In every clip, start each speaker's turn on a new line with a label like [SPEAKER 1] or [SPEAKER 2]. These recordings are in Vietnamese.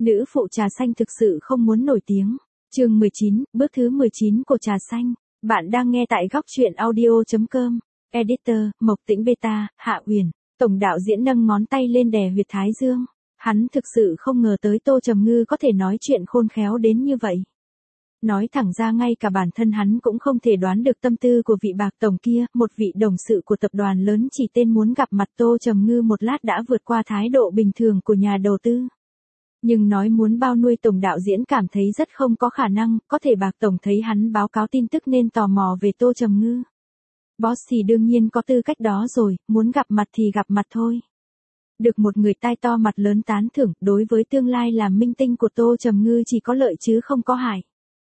[SPEAKER 1] Nữ phụ trà xanh thực sự không muốn nổi tiếng. Chương 19, bước thứ 19 của trà xanh. Bạn đang nghe tại góc truyện audio.com. Editor, Mộc Tĩnh Beta, Hạ Uyển. Tổng đạo diễn nâng ngón tay lên đè huyệt thái dương. Hắn thực sự không ngờ tới Tô Trầm Ngư có thể nói chuyện khôn khéo đến như vậy. Nói thẳng ra ngay cả bản thân hắn cũng không thể đoán được tâm tư của vị bạc tổng kia, một vị đồng sự của tập đoàn lớn chỉ tên muốn gặp mặt Tô Trầm Ngư một lát đã vượt qua thái độ bình thường của nhà đầu tư. Nhưng nói muốn bao nuôi tổng đạo diễn cảm thấy rất không có khả năng, có thể bạc tổng thấy hắn báo cáo tin tức nên tò mò về Tô Trầm Ngư. Boss thì đương nhiên có tư cách đó rồi, muốn gặp mặt thì gặp mặt thôi. Được một người tai to mặt lớn tán thưởng, đối với tương lai làm minh tinh của Tô Trầm Ngư chỉ có lợi chứ không có hại.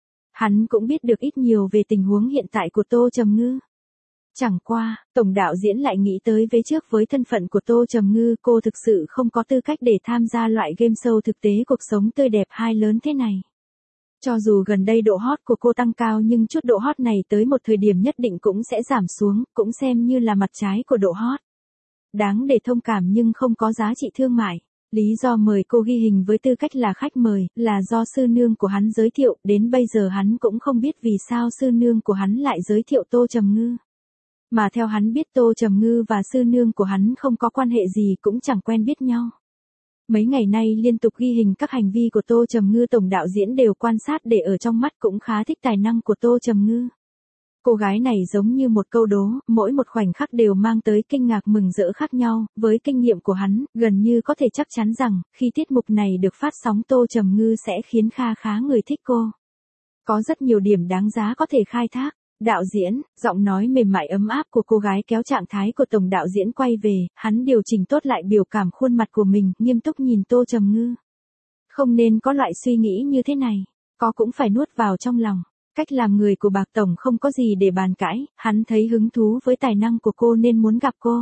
[SPEAKER 1] Hắn cũng biết được ít nhiều về tình huống hiện tại của Tô Trầm Ngư. Chẳng qua, tổng đạo diễn lại nghĩ tới vế trước với thân phận của Tô Trầm Ngư, cô thực sự không có tư cách để tham gia loại game show thực tế cuộc sống tươi đẹp hai lớn thế này. Cho dù gần đây độ hot của cô tăng cao nhưng chút độ hot này tới một thời điểm nhất định cũng sẽ giảm xuống, cũng xem như là mặt trái của độ hot. Đáng để thông cảm nhưng không có giá trị thương mại. Lý do mời cô ghi hình với tư cách là khách mời, là do sư nương của hắn giới thiệu, đến bây giờ hắn cũng không biết vì sao sư nương của hắn lại giới thiệu Tô Trầm Ngư. Mà theo hắn biết Tô Trầm Ngư và sư nương của hắn không có quan hệ gì cũng chẳng quen biết nhau. Mấy ngày nay liên tục ghi hình các hành vi của Tô Trầm Ngư, tổng đạo diễn đều quan sát để ở trong mắt, cũng khá thích tài năng của Tô Trầm Ngư. Cô gái này giống như một câu đố, mỗi một khoảnh khắc đều mang tới kinh ngạc mừng rỡ khác nhau, với kinh nghiệm của hắn, gần như có thể chắc chắn rằng, khi tiết mục này được phát sóng Tô Trầm Ngư sẽ khiến kha khá người thích cô. Có rất nhiều điểm đáng giá có thể khai thác. Đạo diễn, giọng nói mềm mại ấm áp của cô gái kéo trạng thái của tổng đạo diễn quay về, hắn điều chỉnh tốt lại biểu cảm khuôn mặt của mình, nghiêm túc nhìn Tô Trầm Ngư. Không nên có loại suy nghĩ như thế này, có cũng phải nuốt vào trong lòng. Cách làm người của bạc tổng không có gì để bàn cãi, hắn thấy hứng thú với tài năng của cô nên muốn gặp cô.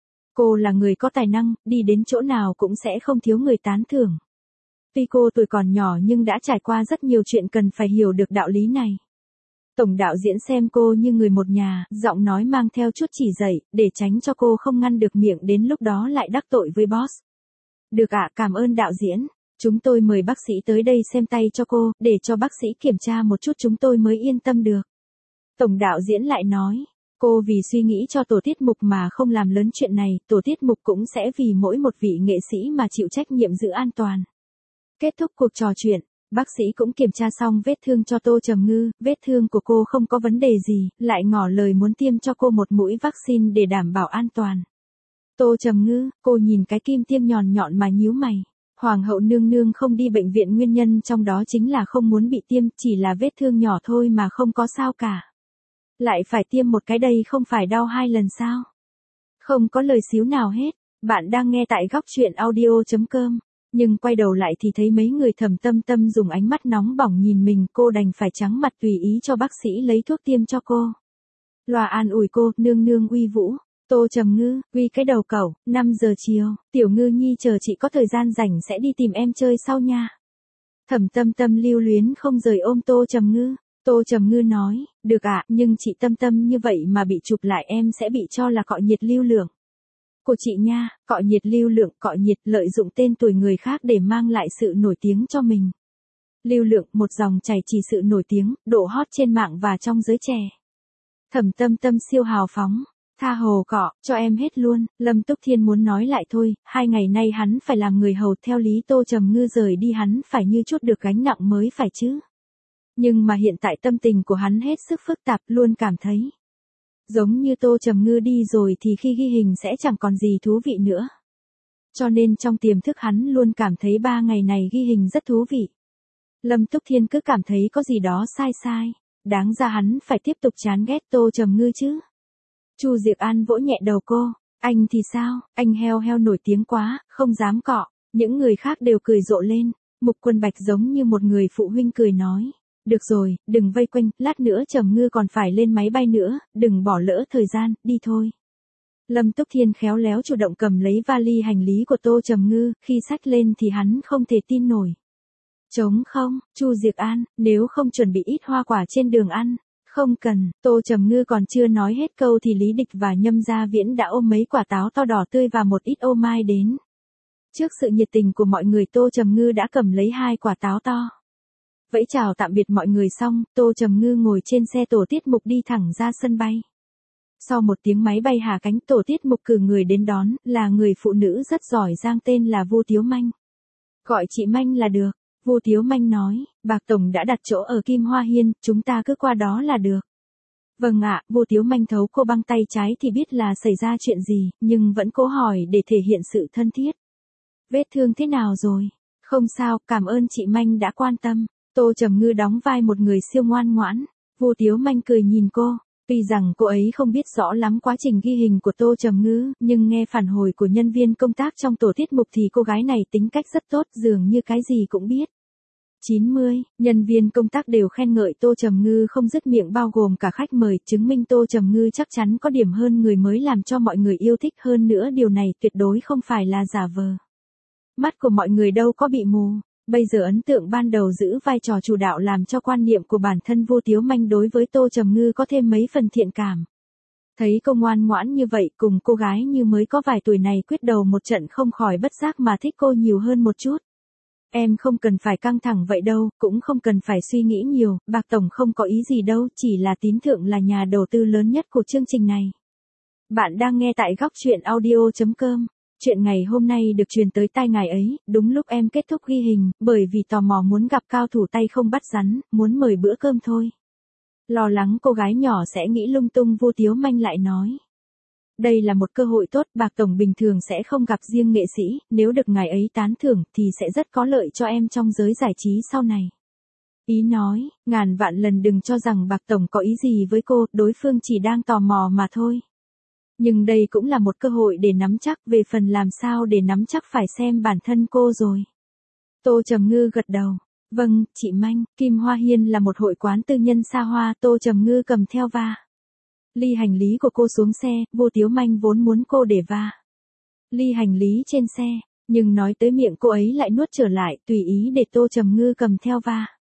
[SPEAKER 1] Cô là người có tài năng, đi đến chỗ nào cũng sẽ không thiếu người tán thưởng. Tuy cô tuổi còn nhỏ nhưng đã trải qua rất nhiều chuyện cần phải hiểu được đạo lý này. Tổng đạo diễn xem cô như người một nhà, giọng nói mang theo chút chỉ dạy, để tránh cho cô không ngăn được miệng đến lúc đó lại đắc tội với boss. Được ạ, cảm ơn đạo diễn. Chúng tôi mời bác sĩ tới đây xem tay cho cô, để cho bác sĩ kiểm tra một chút chúng tôi mới yên tâm được. Tổng đạo diễn lại nói, cô vì suy nghĩ cho tổ tiết mục mà không làm lớn chuyện này, tổ tiết mục cũng sẽ vì mỗi một vị nghệ sĩ mà chịu trách nhiệm giữ an toàn. Kết thúc cuộc trò chuyện, bác sĩ cũng kiểm tra xong vết thương cho Tô Trầm Ngư, vết thương của cô không có vấn đề gì, lại ngỏ lời muốn tiêm cho cô một mũi vaccine để đảm bảo an toàn. Tô Trầm Ngư, cô nhìn cái kim tiêm nhọn nhọn mà nhíu mày. Hoàng hậu nương nương không đi bệnh viện nguyên nhân trong đó chính là không muốn bị tiêm, chỉ là vết thương nhỏ thôi mà không có sao cả. Lại phải tiêm một cái đây không phải đau 2 lần sao? Không có lời xíu nào hết, bạn đang nghe tại góc truyện audio.com. Nhưng quay đầu lại thì thấy mấy người Thẩm Tâm Tâm dùng ánh mắt nóng bỏng nhìn mình, cô đành phải trắng mặt tùy ý cho bác sĩ lấy thuốc tiêm cho cô. Loa an ủi cô, nương nương uy vũ. Tô Trầm Ngư, uy cái đầu cẩu, 5 giờ chiều, Tiểu Ngư nhi chờ chị có thời gian rảnh sẽ đi tìm em chơi sau nha. Thẩm Tâm Tâm lưu luyến không rời ôm Tô Trầm Ngư. Tô Trầm Ngư nói, được ạ, nhưng chị Tâm Tâm như vậy mà bị chụp lại em sẽ bị cho là cọ nhiệt lưu lượng. Của chị nha, cọ nhiệt lưu lượng, cọ nhiệt, lợi dụng tên tuổi người khác để mang lại sự nổi tiếng cho mình. Lưu lượng, một dòng chảy chỉ sự nổi tiếng, độ hot trên mạng và trong giới trẻ. Thẩm Tâm Tâm siêu hào phóng. Tha hồ cọ, cho em hết luôn. Lâm Túc Thiên muốn nói lại thôi, 2 ngày nay hắn phải làm người hầu theo lý Tô Trầm Ngư rời đi hắn phải như chút được gánh nặng mới phải chứ. Nhưng mà hiện tại tâm tình của hắn hết sức phức tạp, luôn cảm thấy giống như Tô Trầm Ngư đi rồi thì khi ghi hình sẽ chẳng còn gì thú vị nữa. Cho nên trong tiềm thức hắn luôn cảm thấy 3 ngày này ghi hình rất thú vị. Lâm Túc Thiên cứ cảm thấy có gì đó sai sai, đáng ra hắn phải tiếp tục chán ghét Tô Trầm Ngư chứ. Chu Diệc An vỗ nhẹ đầu cô, anh thì sao, anh heo heo nổi tiếng quá, không dám cọ. Những người khác đều cười rộ lên. Mục Quân Bạch giống như một người phụ huynh cười nói, được rồi, đừng vây quanh, lát nữa Trầm Ngư còn phải lên máy bay nữa, đừng bỏ lỡ thời gian, đi thôi. Lâm Túc Thiên khéo léo chủ động cầm lấy vali hành lý của Tô Trầm Ngư, khi xách lên thì hắn không thể tin nổi. Trống không, Chu Diệc An, nếu không chuẩn bị ít hoa quả trên đường ăn. Không cần, Tô Trầm Ngư còn chưa nói hết câu thì Lý Địch và Nhâm Gia Viễn đã ôm mấy quả táo to đỏ tươi và một ít ô mai đến. Trước sự nhiệt tình của mọi người Tô Trầm Ngư đã cầm lấy 2 quả táo to. Vẫy chào tạm biệt mọi người xong, Tô Trầm Ngư ngồi trên xe tổ tiết mục đi thẳng ra sân bay. Sau một tiếng máy bay hạ cánh, tổ tiết mục cử người đến đón, là người phụ nữ rất giỏi giang tên là Vu Tiếu Manh. Gọi chị Manh là được, Vu Tiếu Manh nói, Bạc Tổng đã đặt chỗ ở Kim Hoa Hiên, chúng ta cứ qua đó là được. Vâng ạ, Vu Tiếu Manh thấu cô băng tay trái thì biết là xảy ra chuyện gì, nhưng vẫn cố hỏi để thể hiện sự thân thiết. Vết thương thế nào rồi? Không sao, cảm ơn chị Manh đã quan tâm. Tô Trầm Ngư đóng vai một người siêu ngoan ngoãn. Vu Tiếu Manh cười nhìn cô. Tuy rằng cô ấy không biết rõ lắm quá trình ghi hình của Tô Trầm Ngư, nhưng nghe phản hồi của nhân viên công tác trong tổ tiết mục thì cô gái này tính cách rất tốt, dường như cái gì cũng biết. 90, nhân viên công tác đều khen ngợi Tô Trầm Ngư không dứt miệng bao gồm cả khách mời, chứng minh Tô Trầm Ngư chắc chắn có điểm hơn người mới làm cho mọi người yêu thích, hơn nữa điều này tuyệt đối không phải là giả vờ. Mắt của mọi người đâu có bị mù. Bây giờ ấn tượng ban đầu giữ vai trò chủ đạo làm cho quan niệm của bản thân Vu Tiếu Manh đối với Tô Trầm Ngư có thêm mấy phần thiện cảm. Thấy cô ngoan ngoãn như vậy, cùng cô gái như mới có vài tuổi này quyết đầu một trận, không khỏi bất giác mà thích cô nhiều hơn một chút. Em không cần phải căng thẳng vậy đâu, cũng không cần phải suy nghĩ nhiều, Bạc Tổng không có ý gì đâu, chỉ là Tín Thượng là nhà đầu tư lớn nhất của chương trình này. Bạn đang nghe tại góc truyện audio.com. Chuyện ngày hôm nay được truyền tới tai ngài ấy, đúng lúc em kết thúc ghi hình, bởi vì tò mò muốn gặp cao thủ tay không bắt rắn, muốn mời bữa cơm thôi. Lo lắng cô gái nhỏ sẽ nghĩ lung tung, Vu Tiếu Manh lại nói. Đây là một cơ hội tốt, Bạc Tổng bình thường sẽ không gặp riêng nghệ sĩ, nếu được ngài ấy tán thưởng thì sẽ rất có lợi cho em trong giới giải trí sau này. Ý nói, ngàn vạn lần đừng cho rằng Bạc Tổng có ý gì với cô, đối phương chỉ đang tò mò mà thôi. Nhưng đây cũng là một cơ hội để nắm chắc, về phần làm sao để nắm chắc phải xem bản thân cô rồi. Tô Trầm Ngư gật đầu. Vâng, chị Manh, Kim Hoa Hiên là một hội quán tư nhân xa hoa, Tô Trầm Ngư cầm theo ly hành lý của cô xuống xe, Vu Tiếu Manh vốn muốn cô để ly hành lý trên xe, nhưng nói tới miệng cô ấy lại nuốt trở lại, tùy ý để Tô Trầm Ngư cầm theo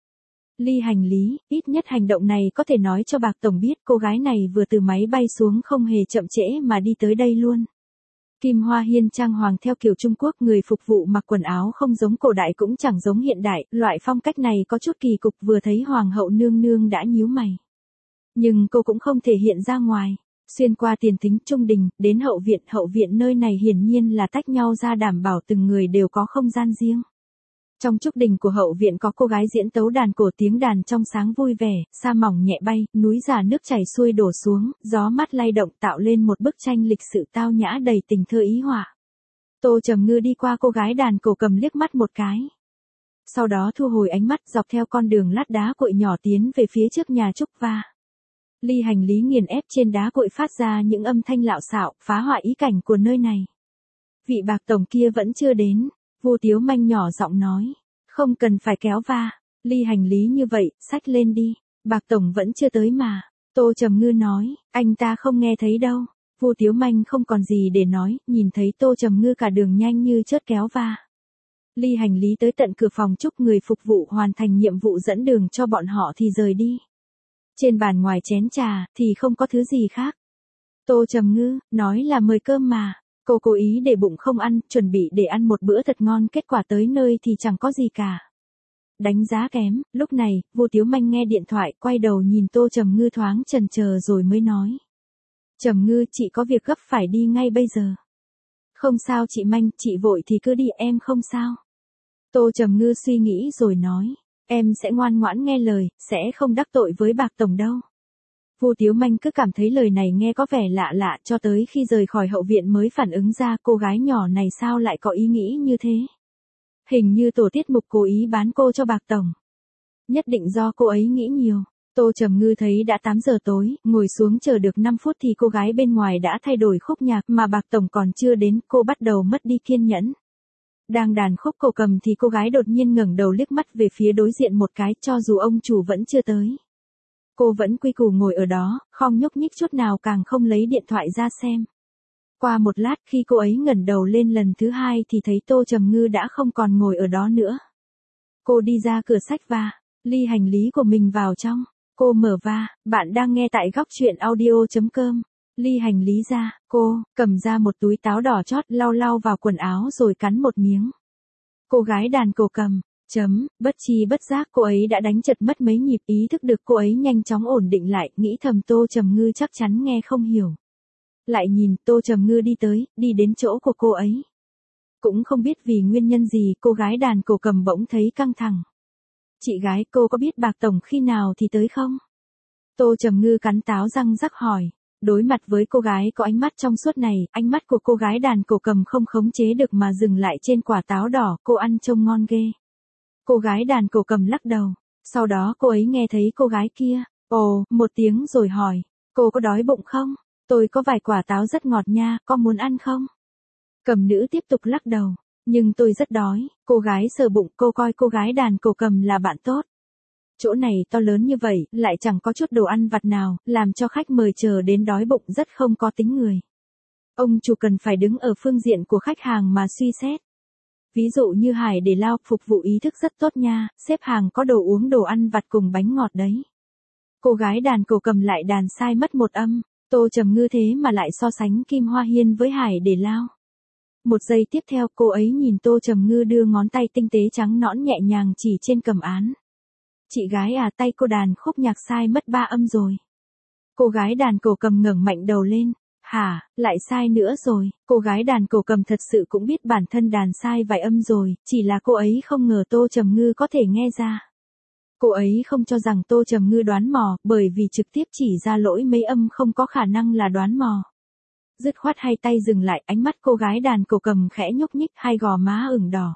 [SPEAKER 1] ly hành lý, ít nhất hành động này có thể nói cho Bạc Tổng biết cô gái này vừa từ máy bay xuống không hề chậm trễ mà đi tới đây luôn. Kim Hoa Hiên trang hoàng theo kiểu Trung Quốc, người phục vụ mặc quần áo không giống cổ đại cũng chẳng giống hiện đại, loại phong cách này có chút kỳ cục, vừa thấy Hoàng hậu nương nương đã nhíu mày. Nhưng cô cũng không thể hiện ra ngoài. Xuyên qua tiền thính trung đình, đến hậu viện nơi này hiển nhiên là tách nhau ra, đảm bảo từng người đều có không gian riêng. Trong trúc đình của hậu viện có cô gái diễn tấu đàn cổ, tiếng đàn trong sáng vui vẻ, sa mỏng nhẹ bay, núi giả nước chảy xuôi đổ xuống, gió mát lay động tạo lên một bức tranh lịch sự tao nhã đầy tình thơ ý họa. Tô Trầm Ngư đi qua cô gái đàn cổ cầm liếc mắt một cái. Sau đó thu hồi ánh mắt, dọc theo con đường lát đá cội nhỏ tiến về phía trước nhà trúc ly hành lý nghiền ép trên đá cội phát ra những âm thanh lạo xạo, phá hoại ý cảnh của nơi này. Vị Bạc Tổng kia vẫn chưa đến. Vu Tiếu Manh nhỏ giọng nói, không cần phải kéo ly hành lý như vậy, xách lên đi, Bạc Tổng vẫn chưa tới mà. Tô Trầm Ngư nói, anh ta không nghe thấy đâu. Vu Tiếu Manh không còn gì để nói, nhìn thấy Tô Trầm Ngư cả đường nhanh như chớp kéo ly hành lý tới tận cửa phòng trúc, người phục vụ hoàn thành nhiệm vụ dẫn đường cho bọn họ thì rời đi. Trên bàn ngoài chén trà thì không có thứ gì khác. Tô Trầm Ngư nói là mời cơm mà. Cô cố ý để bụng không ăn, chuẩn bị để ăn một bữa thật ngon, kết quả tới nơi thì chẳng có gì cả. Đánh giá kém. Lúc này, Vu Tiếu Manh nghe điện thoại, quay đầu nhìn Tô Trầm Ngư thoáng chần chờ rồi mới nói. Trầm Ngư, chị có việc gấp phải đi ngay bây giờ. Không sao chị Manh, chị vội thì cứ đi, em không sao. Tô Trầm Ngư suy nghĩ rồi nói, em sẽ ngoan ngoãn nghe lời, sẽ không đắc tội với Bạc Tổng đâu. Vu Tiếu Manh cứ cảm thấy lời này nghe có vẻ lạ lạ, cho tới khi rời khỏi hậu viện mới phản ứng ra cô gái nhỏ này sao lại có ý nghĩ như thế. Hình như tổ tiết mục cố ý bán cô cho Bạc Tổng. Nhất định do cô ấy nghĩ nhiều. Tô Trầm Ngư thấy đã 8 giờ tối, ngồi xuống chờ được 5 phút thì cô gái bên ngoài đã thay đổi khúc nhạc, mà Bạc Tổng còn chưa đến, cô bắt đầu mất đi kiên nhẫn. Đang đàn khúc cổ cầm thì cô gái đột nhiên ngẩng đầu liếc mắt về phía đối diện một cái, cho dù ông chủ vẫn chưa tới. Cô vẫn quy củ ngồi ở đó, không nhúc nhích chút nào, càng không lấy điện thoại ra xem. Qua một lát khi cô ấy ngẩng đầu lên lần thứ hai thì thấy Tô Trầm Ngư đã không còn ngồi ở đó nữa. Cô đi ra cửa xách ly hành lý của mình vào trong. Cô mở bạn đang nghe tại góc truyện audio.com. ly hành lý ra, cô, cầm ra một túi táo đỏ chót lau lau vào quần áo rồi cắn một miếng. Cô gái đàn cổ cầm, bất chi bất giác cô ấy đã đánh chật mất mấy nhịp, ý thức được cô ấy nhanh chóng ổn định lại, nghĩ thầm Tô Trầm Ngư chắc chắn nghe không hiểu. Lại nhìn Tô Trầm Ngư đi tới, đi đến chỗ của cô ấy. Cũng không biết vì nguyên nhân gì cô gái đàn cổ cầm bỗng thấy căng thẳng. Chị gái, cô có biết Bạc Tổng khi nào thì tới không? Tô Trầm Ngư cắn táo răng rắc hỏi. Đối mặt với cô gái có ánh mắt trong suốt này, ánh mắt của cô gái đàn cổ cầm không khống chế được mà dừng lại trên quả táo đỏ, cô ăn trông ngon ghê. Cô gái đàn cổ cầm lắc đầu. Sau đó cô ấy nghe thấy cô gái kia, ồ, một tiếng rồi hỏi, cô có đói bụng không? Tôi có vài quả táo rất ngọt nha, có muốn ăn không? Cầm nữ tiếp tục lắc đầu, nhưng tôi rất đói. Cô gái sờ bụng, cô coi cô gái đàn cổ cầm là bạn tốt. Chỗ này to lớn như vậy, lại chẳng có chút đồ ăn vặt nào, làm cho khách mời chờ đến đói bụng rất không có tính người. Ông chủ cần phải đứng ở phương diện của khách hàng mà suy xét. Ví dụ như Hải để lao, phục vụ ý thức rất tốt nha, xếp hàng có đồ uống đồ ăn vặt cùng bánh ngọt đấy. Cô gái đàn cổ cầm lại đàn sai mất một âm, Tô Trầm Ngư thế mà lại so sánh Kim Hoa Hiên với Hải để lao. Một giây tiếp theo cô ấy nhìn Tô Trầm Ngư đưa ngón tay tinh tế trắng nõn nhẹ nhàng chỉ trên cầm án. Chị gái à, tay cô đàn khúc nhạc sai mất 3 âm rồi. Cô gái đàn cổ cầm ngẩng mạnh đầu lên. Hả, lại sai nữa rồi. Cô gái đàn cổ cầm thật sự cũng biết bản thân đàn sai vài âm rồi, chỉ là cô ấy không ngờ Tô Trầm Ngư có thể nghe ra. Cô ấy không cho rằng Tô Trầm Ngư đoán mò, bởi vì trực tiếp chỉ ra lỗi mấy âm không có khả năng là đoán mò. Dứt khoát hai tay dừng lại, ánh mắt cô gái đàn cổ cầm khẽ nhúc nhích, hai gò má ửng đỏ.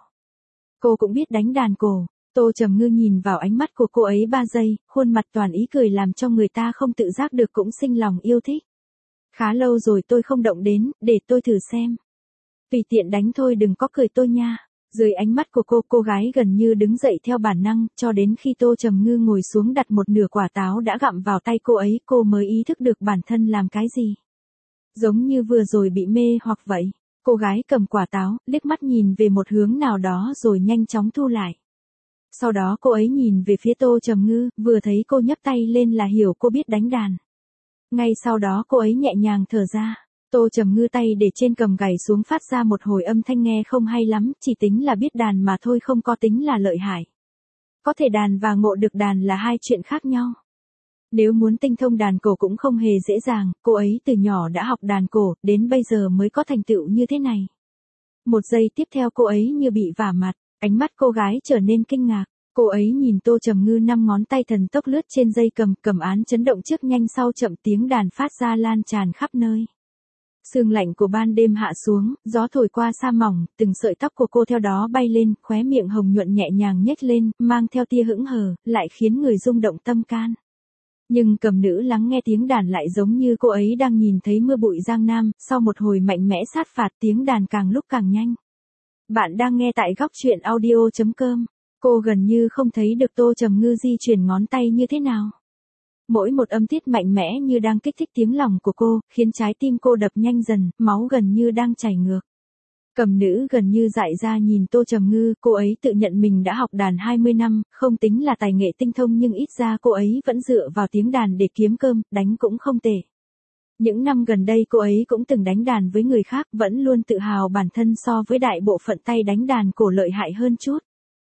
[SPEAKER 1] Cô cũng biết đánh đàn cổ. Tô Trầm Ngư nhìn vào ánh mắt của cô ấy 3 giây, khuôn mặt toàn ý cười làm cho người ta không tự giác được cũng sinh lòng yêu thích. Khá lâu rồi tôi không động đến, để tôi thử xem. Tùy tiện đánh thôi, đừng có cười tôi nha. Dưới ánh mắt của cô gái gần như đứng dậy theo bản năng, cho đến khi Tô Trầm Ngư ngồi xuống đặt một nửa quả táo đã gặm vào tay cô ấy, cô mới ý thức được bản thân làm cái gì. Giống như vừa rồi bị mê hoặc vậy. Cô gái cầm quả táo, liếc mắt nhìn về một hướng nào đó rồi nhanh chóng thu lại. Sau đó cô ấy nhìn về phía Tô Trầm Ngư, vừa thấy cô nhấc tay lên là hiểu cô biết đánh đàn. Ngay sau đó cô ấy nhẹ nhàng thở ra. Tô Trầm Ngư tay để trên cầm gảy xuống phát ra một hồi âm thanh nghe không hay lắm, chỉ tính là biết đàn mà thôi, không có tính là lợi hại. Có thể đàn và ngộ được đàn là hai chuyện khác nhau. Nếu muốn tinh thông đàn cổ cũng không hề dễ dàng, cô ấy từ nhỏ đã học đàn cổ, đến bây giờ mới có thành tựu như thế này. Một giây tiếp theo cô ấy như bị vả mặt, ánh mắt cô gái trở nên kinh ngạc. Cô ấy nhìn Tô Trầm Ngư, 5 ngón tay thần tốc lướt trên dây cầm án chấn động trước nhanh sau chậm, tiếng đàn phát ra lan tràn khắp nơi. Sương lạnh của ban đêm hạ xuống, gió thổi qua sa mỏng, từng sợi tóc của cô theo đó bay lên, khóe miệng hồng nhuận nhẹ nhàng nhếch lên, mang theo tia hững hờ, lại khiến người rung động tâm can. Nhưng cầm nữ lắng nghe tiếng đàn lại giống như cô ấy đang nhìn thấy mưa bụi Giang Nam, sau một hồi mạnh mẽ sát phạt tiếng đàn càng lúc càng nhanh. Bạn đang nghe tại góc truyện audio.com. Cô gần như không thấy được Tô Trầm Ngư di chuyển ngón tay như thế nào. Mỗi một âm tiết mạnh mẽ như đang kích thích tiếng lòng của cô, khiến trái tim cô đập nhanh dần, máu gần như đang chảy ngược. Cầm nữ gần như dại ra nhìn Tô Trầm Ngư, cô ấy tự nhận mình đã học đàn 20 năm, không tính là tài nghệ tinh thông nhưng ít ra cô ấy vẫn dựa vào tiếng đàn để kiếm cơm, đánh cũng không tệ. Những năm gần đây cô ấy cũng từng đánh đàn với người khác, vẫn luôn tự hào bản thân so với đại bộ phận tay đánh đàn cổ lợi hại hơn chút.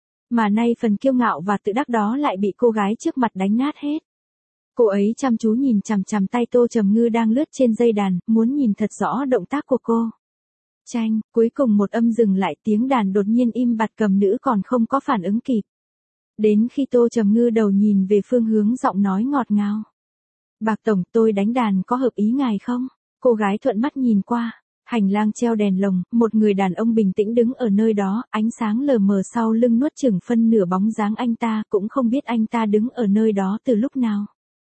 [SPEAKER 1] Mà nay phần kiêu ngạo và tự đắc đó lại bị cô gái trước mặt đánh nát hết. Cô ấy chăm chú nhìn chằm chằm tay Tô Trầm Ngư đang lướt trên dây đàn, muốn nhìn thật rõ động tác của cô. Chanh, cuối cùng một âm dừng lại, tiếng đàn đột nhiên im bặt, cầm nữ còn không có phản ứng kịp. Đến khi Tô Trầm Ngư đầu nhìn về phương hướng, giọng nói ngọt ngào. Bạc Tổng, tôi đánh đàn có hợp ý ngài không? Cô gái thuận mắt nhìn qua. Hành lang treo đèn lồng, một người đàn ông bình tĩnh đứng ở nơi đó, ánh sáng lờ mờ sau lưng nuốt chửng phân nửa bóng dáng anh ta, cũng không biết anh ta đứng ở nơi đó từ lúc nào.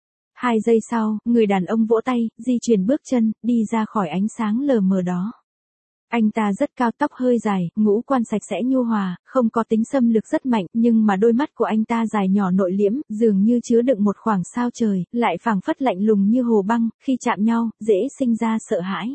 [SPEAKER 1] 2 giây sau, người đàn ông vỗ tay, di chuyển bước chân, đi ra khỏi ánh sáng lờ mờ đó. Anh ta rất cao, tóc hơi dài, ngũ quan sạch sẽ nhu hòa, không có tính xâm lược rất mạnh, nhưng mà đôi mắt của anh ta dài nhỏ nội liễm, dường như chứa đựng một khoảng sao trời, lại phảng phất lạnh lùng như hồ băng, khi chạm nhau, dễ sinh ra sợ hãi.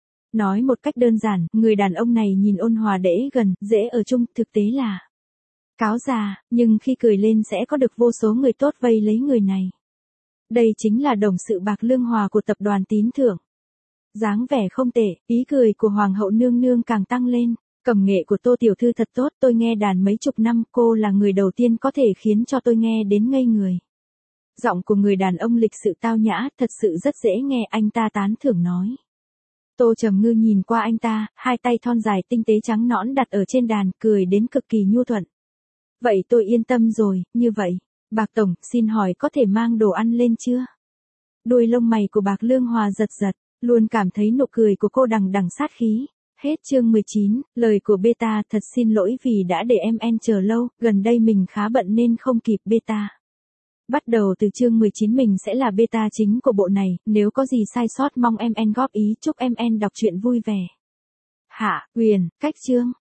[SPEAKER 1] Nói một cách đơn giản, người đàn ông này nhìn ôn hòa dễ gần, dễ ở chung, thực tế là cáo già, nhưng khi cười lên sẽ có được vô số người tốt vây lấy người này. Đây chính là đồng sự Bạc Lương Hòa của tập đoàn Tín Thưởng. Dáng vẻ không tệ, ý cười của Hoàng hậu nương nương càng tăng lên. Cầm nghệ của Tô tiểu thư thật tốt, tôi nghe đàn mấy chục năm, cô là người đầu tiên có thể khiến cho tôi nghe đến ngây người. Giọng của người đàn ông lịch sự tao nhã, thật sự rất dễ nghe, anh ta tán thưởng nói. Tô Trầm Ngư nhìn qua anh ta, hai tay thon dài tinh tế trắng nõn đặt ở trên đàn, cười đến cực kỳ nhu thuận. Vậy tôi yên tâm rồi, như vậy, Bạc Tổng, xin hỏi có thể mang đồ ăn lên chưa? Đuôi lông mày của Bạc Lương Hòa giật giật, luôn cảm thấy nụ cười của cô đằng đằng sát khí. Hết chương 19, lời của Beta, thật xin lỗi vì đã để em chờ lâu, gần đây mình khá bận nên không kịp Beta. Bắt đầu từ chương 19 mình sẽ là Beta chính của bộ này, nếu có gì sai sót mong em góp ý, chúc em đọc truyện vui vẻ. Hạ, Huyền, cách chương.